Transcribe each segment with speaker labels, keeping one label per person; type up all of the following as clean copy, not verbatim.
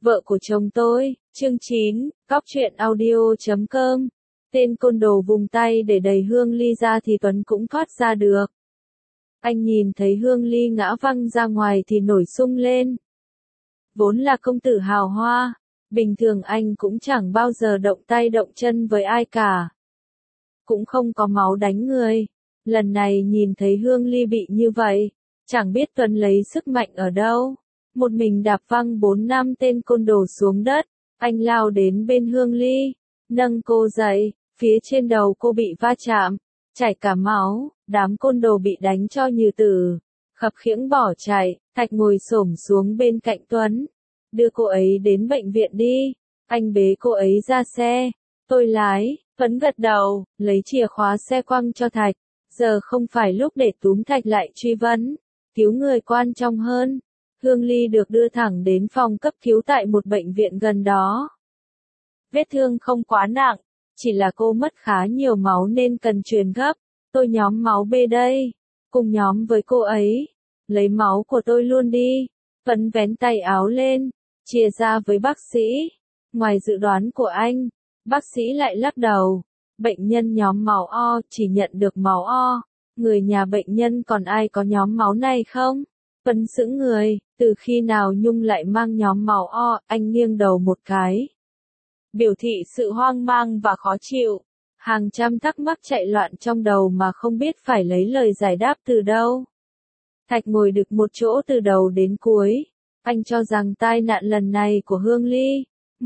Speaker 1: Vợ của chồng tôi, chương 9, Cóc truyện audio.com. Tên côn đồ vùng tay để đẩy Hương Ly ra thì Tuấn cũng thoát ra được. Anh nhìn thấy Hương Ly ngã văng ra ngoài thì nổi sung lên. Vốn là công tử hào hoa, bình thường anh cũng chẳng bao giờ động tay động chân với ai cả. Cũng không có máu đánh người. Lần này nhìn thấy Hương Ly bị như vậy, chẳng biết Tuấn lấy sức mạnh ở đâu. Một mình đạp văng 4-5 tên côn đồ xuống đất, anh lao đến bên Hương Ly, nâng cô dậy, phía trên đầu cô bị va chạm, chảy cả máu, đám côn đồ bị đánh cho như tử, khập khiễng bỏ chạy. Thạch ngồi xổm xuống bên cạnh Tuấn, đưa cô ấy đến bệnh viện đi, anh bế cô ấy ra xe, tôi lái. Tuấn gật đầu, lấy chìa khóa xe quăng cho Thạch, giờ không phải lúc để túm Thạch lại truy vấn, cứu người quan trọng hơn. Hương Ly được đưa thẳng đến phòng cấp cứu tại một bệnh viện gần đó. Vết thương không quá nặng, chỉ là cô mất khá nhiều máu nên cần truyền gấp. Tôi nhóm máu B đây, cùng nhóm với cô ấy. Lấy máu của tôi luôn đi. Tuấn vén tay áo lên, chia ra với bác sĩ. Ngoài dự đoán của anh, bác sĩ lại lắc đầu. Bệnh nhân nhóm máu O chỉ nhận được máu O. Người nhà bệnh nhân còn ai có nhóm máu này không? Tuấn sững người, từ khi nào Nhung lại mang nhóm máu O, anh nghiêng đầu một cái. Biểu thị sự hoang mang và khó chịu. Hàng trăm thắc mắc chạy loạn trong đầu mà không biết phải lấy lời giải đáp từ đâu. Thạch ngồi đực một chỗ từ đầu đến cuối. Anh cho rằng tai nạn lần này của Hương Ly,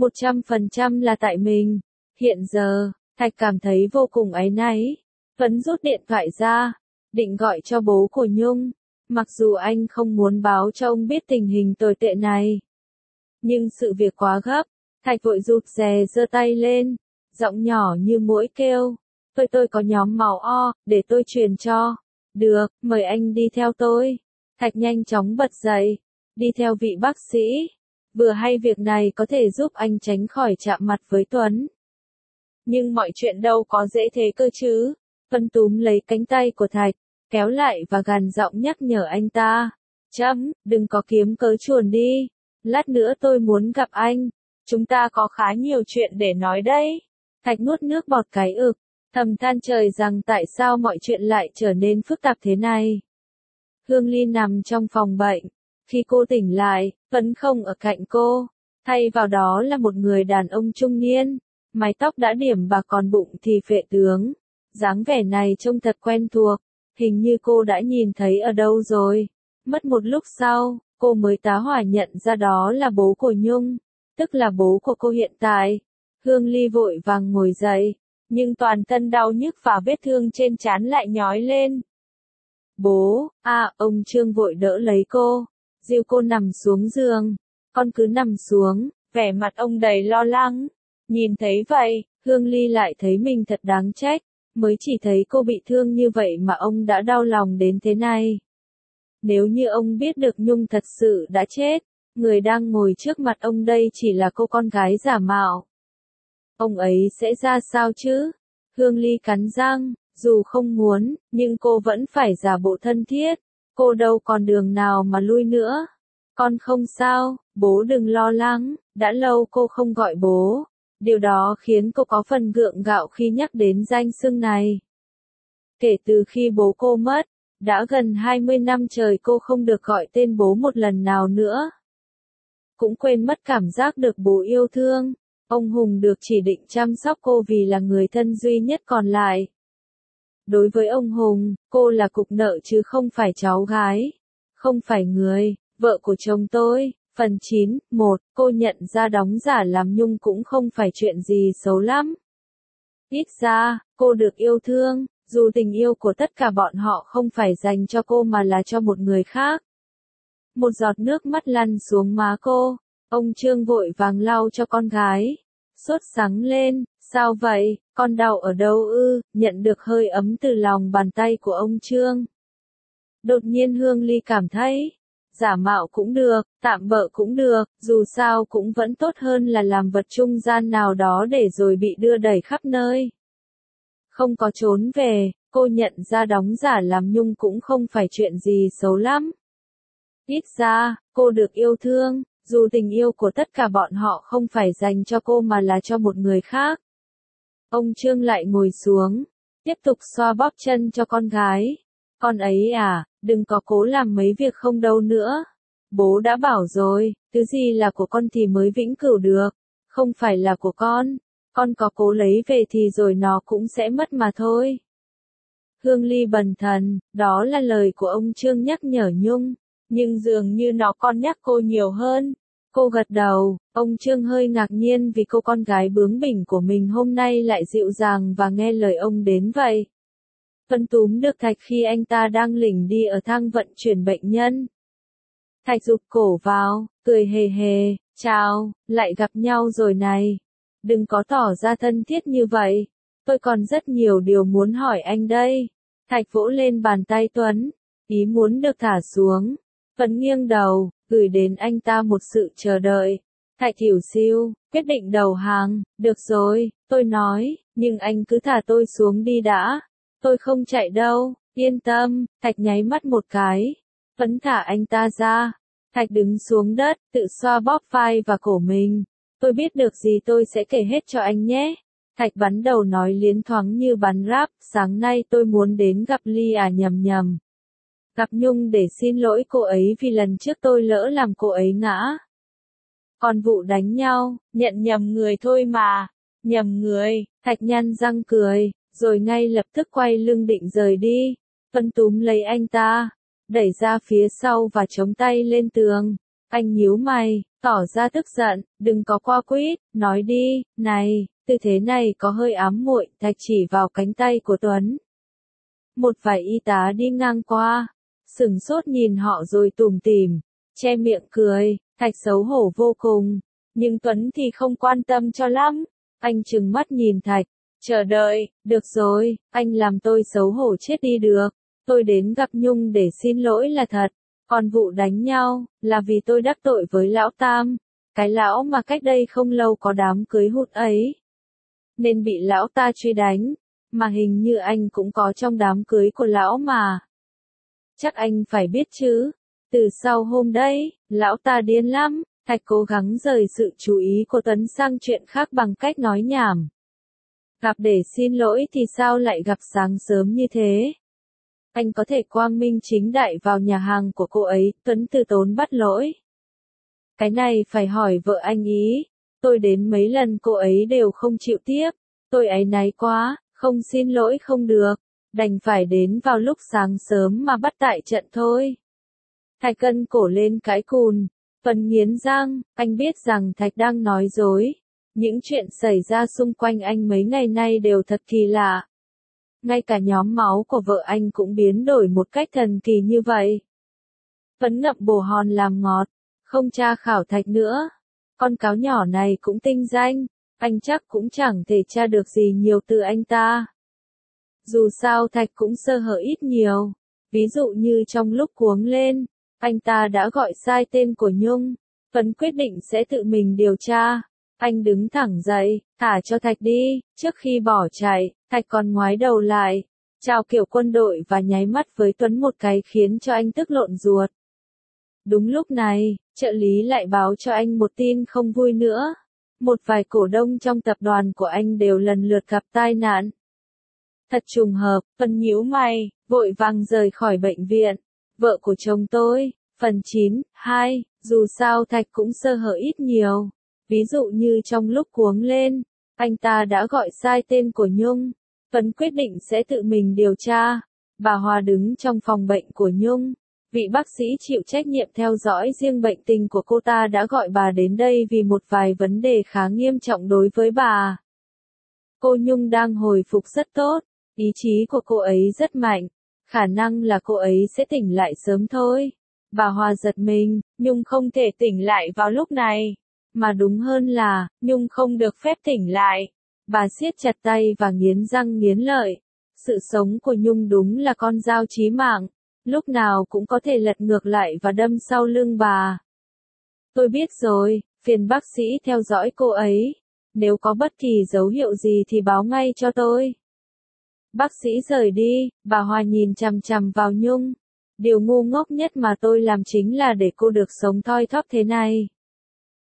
Speaker 1: 100% là tại mình. Hiện giờ, Thạch cảm thấy vô cùng áy náy. Tuấn rút điện thoại ra, định gọi cho bố của Nhung. Mặc dù anh không muốn báo cho ông biết tình hình tồi tệ này. Nhưng sự việc quá gấp, Thạch vội rụt rè giơ tay lên, giọng nhỏ như muỗi kêu. Tôi có nhóm máu O, để tôi truyền cho. Được, mời anh đi theo tôi. Thạch nhanh chóng bật dậy, đi theo vị bác sĩ. Vừa hay việc này có thể giúp anh tránh khỏi chạm mặt với Tuấn. Nhưng mọi chuyện đâu có dễ thế cơ chứ. Tuấn túm lấy cánh tay của Thạch, kéo lại và gằn giọng nhắc nhở anh ta. Đừng có kiếm cớ chuồn đi. Lát nữa tôi muốn gặp anh. Chúng ta có khá nhiều chuyện để nói đấy. Thạch nuốt nước bọt cái ực, thầm than trời rằng tại sao mọi chuyện lại trở nên phức tạp thế này. Hương Ly nằm trong phòng bệnh. Khi cô tỉnh lại, Tuấn không ở cạnh cô. Thay vào đó là một người đàn ông trung niên. Mái tóc đã điểm bạc còn bụng thì phệ tướng. Dáng vẻ này trông thật quen thuộc. Hình như cô đã nhìn thấy ở đâu rồi. Mất một lúc sau, cô mới tá hỏa nhận ra đó là bố của Nhung. Tức là bố của cô hiện tại. Hương Ly vội vàng ngồi dậy. Nhưng toàn thân đau nhức và vết thương trên trán lại nhói lên. Bố, ông Trương vội đỡ lấy cô. Dìu cô nằm xuống giường. Con cứ nằm xuống, vẻ mặt ông đầy lo lắng. Nhìn thấy vậy, Hương Ly lại thấy mình thật đáng trách. Mới chỉ thấy cô bị thương như vậy mà ông đã đau lòng đến thế này. Nếu như ông biết được Nhung thật sự đã chết, người đang ngồi trước mặt ông đây chỉ là cô con gái giả mạo. Ông ấy sẽ ra sao chứ? Hương Ly cắn răng, dù không muốn, nhưng cô vẫn phải giả bộ thân thiết. Cô đâu còn đường nào mà lui nữa. Con không sao, bố đừng lo lắng, đã lâu cô không gọi bố. Điều đó khiến cô có phần gượng gạo khi nhắc đến danh xưng này. Kể từ khi bố cô mất, đã gần 20 năm trời cô không được gọi tên bố một lần nào nữa. Cũng quên mất cảm giác được bố yêu thương. Ông Hùng được chỉ định chăm sóc cô vì là người thân duy nhất còn lại. Đối với ông Hùng, cô là cục nợ chứ không phải cháu gái. Không phải người, vợ của chồng tôi. Phần 9, 1, cô nhận ra đóng giả làm Nhung cũng không phải chuyện gì xấu lắm. Ít ra, cô được yêu thương, dù tình yêu của tất cả bọn họ không phải dành cho cô mà là cho một người khác. Một giọt nước mắt lăn xuống má cô, ông Trương vội vàng lau cho con gái. Sốt sắng lên, sao vậy, con đau ở đâu ư, nhận được hơi ấm từ lòng bàn tay của ông Trương. Đột nhiên Hương Ly cảm thấy, giả mạo cũng được, tạm bợ cũng được, dù sao cũng vẫn tốt hơn là làm vật trung gian nào đó để rồi bị đưa đẩy khắp nơi. Không có trốn về, cô nhận ra đóng giả làm Nhung cũng không phải chuyện gì xấu lắm. Ít ra, cô được yêu thương, Dù tình yêu của tất cả bọn họ không phải dành cho cô mà là cho một người khác. Ông Trương lại ngồi xuống, tiếp tục xoa bóp chân cho con gái. Con ấy à, đừng có cố làm mấy việc không đâu nữa. Bố đã bảo rồi, thứ gì là của con thì mới vĩnh cửu được, không phải là của con có cố lấy về thì rồi nó cũng sẽ mất mà thôi. Hương Ly bần thần, đó là lời của ông Trương nhắc nhở Nhung, nhưng dường như nó còn nhắc cô nhiều hơn. Cô gật đầu, ông Trương hơi ngạc nhiên vì cô con gái bướng bỉnh của mình hôm nay lại dịu dàng và nghe lời ông đến vậy. Tuấn túm được Thạch khi anh ta đang lỉnh đi ở thang vận chuyển bệnh nhân. Thạch rụt cổ vào, cười hề hề, chào, lại gặp nhau rồi này. Đừng có tỏ ra thân thiết như vậy, tôi còn rất nhiều điều muốn hỏi anh đây. Thạch vỗ lên bàn tay Tuấn, ý muốn được thả xuống. Tuấn nghiêng đầu, gửi đến anh ta một sự chờ đợi. Thạch hiểu siêu, quyết định đầu hàng, được rồi, tôi nói, nhưng anh cứ thả tôi xuống đi đã. Tôi không chạy đâu, yên tâm, Thạch nháy mắt một cái. Tuấn thả anh ta ra. Thạch đứng xuống đất, tự xoa bóp vai và cổ mình. Tôi biết được gì tôi sẽ kể hết cho anh nhé. Thạch bắn đầu nói liến thoáng như bắn ráp, sáng nay tôi muốn đến gặp Ly à nhầm. Gặp Nhung để xin lỗi cô ấy vì lần trước tôi lỡ làm cô ấy ngã. Còn vụ đánh nhau, nhận nhầm người thôi mà. Nhầm người, Thạch nhăn răng cười, rồi ngay lập tức quay lưng định rời đi. Tuấn túm lấy anh ta, đẩy ra phía sau và chống tay lên tường. Anh nhíu mày, tỏ ra tức giận, đừng có qua quýt, nói đi, này, tư thế này có hơi ám muội. Thạch chỉ vào cánh tay của Tuấn. Một vài y tá đi ngang qua, sửng sốt nhìn họ rồi tủm tỉm, che miệng cười. Thạch xấu hổ vô cùng, nhưng Tuấn thì không quan tâm cho lắm. Anh trừng mắt nhìn Thạch, chờ đợi, được rồi, anh làm tôi xấu hổ chết đi được. Tôi đến gặp Nhung để xin lỗi là thật, còn vụ đánh nhau, là vì tôi đắc tội với lão Tam, cái lão mà cách đây không lâu có đám cưới hụt ấy. Nên bị lão ta truy đánh, mà hình như anh cũng có trong đám cưới của lão mà. Chắc anh phải biết chứ, từ sau hôm đấy, lão ta điên lắm. Thạch cố gắng rời sự chú ý của Tuấn sang chuyện khác bằng cách nói nhảm. Gặp để xin lỗi thì sao lại gặp sáng sớm như thế? Anh có thể quang minh chính đại vào nhà hàng của cô ấy, Tuấn từ tốn bắt lỗi. Cái này phải hỏi vợ anh ý. Tôi đến mấy lần cô ấy đều không chịu tiếp. Tôi áy náy quá, không xin lỗi không được. Đành phải đến vào lúc sáng sớm mà bắt tại trận thôi. Thạch cân cổ lên cãi cùn. Tuấn nghiến răng, anh biết rằng Thạch đang nói dối. Những chuyện xảy ra xung quanh anh mấy ngày nay đều thật kỳ lạ. Ngay cả nhóm máu của vợ anh cũng biến đổi một cách thần kỳ như vậy. Tuấn ngậm bồ hòn làm ngọt, không tra khảo Thạch nữa. Con cáo nhỏ này cũng tinh danh, anh chắc cũng chẳng thể tra được gì nhiều từ anh ta. Dù sao Thạch cũng sơ hở ít nhiều, ví dụ như trong lúc cuống lên, anh ta đã gọi sai tên của Nhung. Tuấn quyết định sẽ tự mình điều tra. Anh đứng thẳng dậy, thả cho Thạch đi. Trước khi bỏ chạy, Thạch còn ngoái đầu lại, chào kiểu quân đội và nháy mắt với Tuấn một cái khiến cho anh tức lộn ruột. Đúng lúc này, trợ lý lại báo cho anh một tin không vui nữa. Một vài cổ đông trong tập đoàn của anh đều lần lượt gặp tai nạn. Thật trùng hợp, Tuấn nhíu mày, vội vàng rời khỏi bệnh viện. Vợ của chồng tôi, phần 9, 2, dù sao Thạch cũng sơ hở ít nhiều. Ví dụ như trong lúc cuống lên, anh ta đã gọi sai tên của Nhung. Tuấn quyết định sẽ tự mình điều tra. Bà Hòa đứng trong phòng bệnh của Nhung. Vị bác sĩ chịu trách nhiệm theo dõi riêng bệnh tình của cô ta đã gọi bà đến đây vì một vài vấn đề khá nghiêm trọng đối với bà. Cô Nhung đang hồi phục rất tốt, ý chí của cô ấy rất mạnh, khả năng là cô ấy sẽ tỉnh lại sớm thôi. Bà Hòa giật mình, Nhung không thể tỉnh lại vào lúc này, mà đúng hơn là, Nhung không được phép tỉnh lại. Bà siết chặt tay và nghiến răng nghiến lợi. Sự sống của Nhung đúng là con dao chí mạng, lúc nào cũng có thể lật ngược lại và đâm sau lưng bà. Tôi biết rồi, phiền bác sĩ theo dõi cô ấy. Nếu có bất kỳ dấu hiệu gì thì báo ngay cho tôi. Bác sĩ rời đi, bà Hòa nhìn chằm chằm vào Nhung. Điều ngu ngốc nhất mà tôi làm chính là để cô được sống thoi thóp thế này.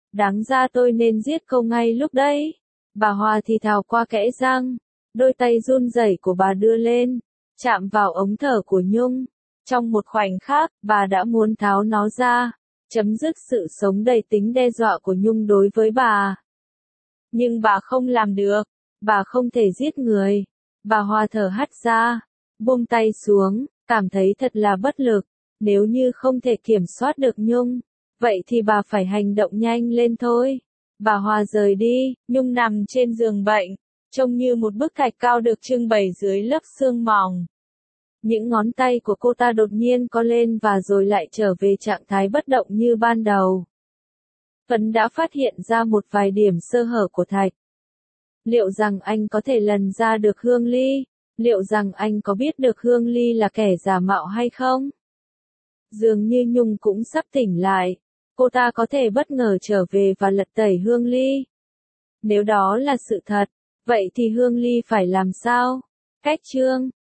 Speaker 1: Đáng ra tôi nên giết cô ngay lúc đấy. Bà Hòa thì thào qua kẽ răng. Đôi tay run rẩy của bà đưa lên, chạm vào ống thở của Nhung. Trong một khoảnh khắc, bà đã muốn tháo nó ra, chấm dứt sự sống đầy tính đe dọa của Nhung đối với bà. Nhưng bà không làm được, bà không thể giết người. Bà Hòa thở hắt ra, buông tay xuống, cảm thấy thật là bất lực. Nếu như không thể kiểm soát được Nhung, vậy thì bà phải hành động nhanh lên thôi. Bà Hòa rời đi, Nhung nằm trên giường bệnh, trông như một bức thạch cao được trưng bày dưới lớp sương mỏng. Những ngón tay của cô ta đột nhiên co lên và rồi lại trở về trạng thái bất động như ban đầu. Tuấn đã phát hiện ra một vài điểm sơ hở của Thạch. Liệu rằng anh có thể lần ra được Hương Ly? Liệu rằng anh có biết được Hương Ly là kẻ giả mạo hay không? Dường như Nhung cũng sắp tỉnh lại. Cô ta có thể bất ngờ trở về và lật tẩy Hương Ly. Nếu đó là sự thật, vậy thì Hương Ly phải làm sao? Cách chương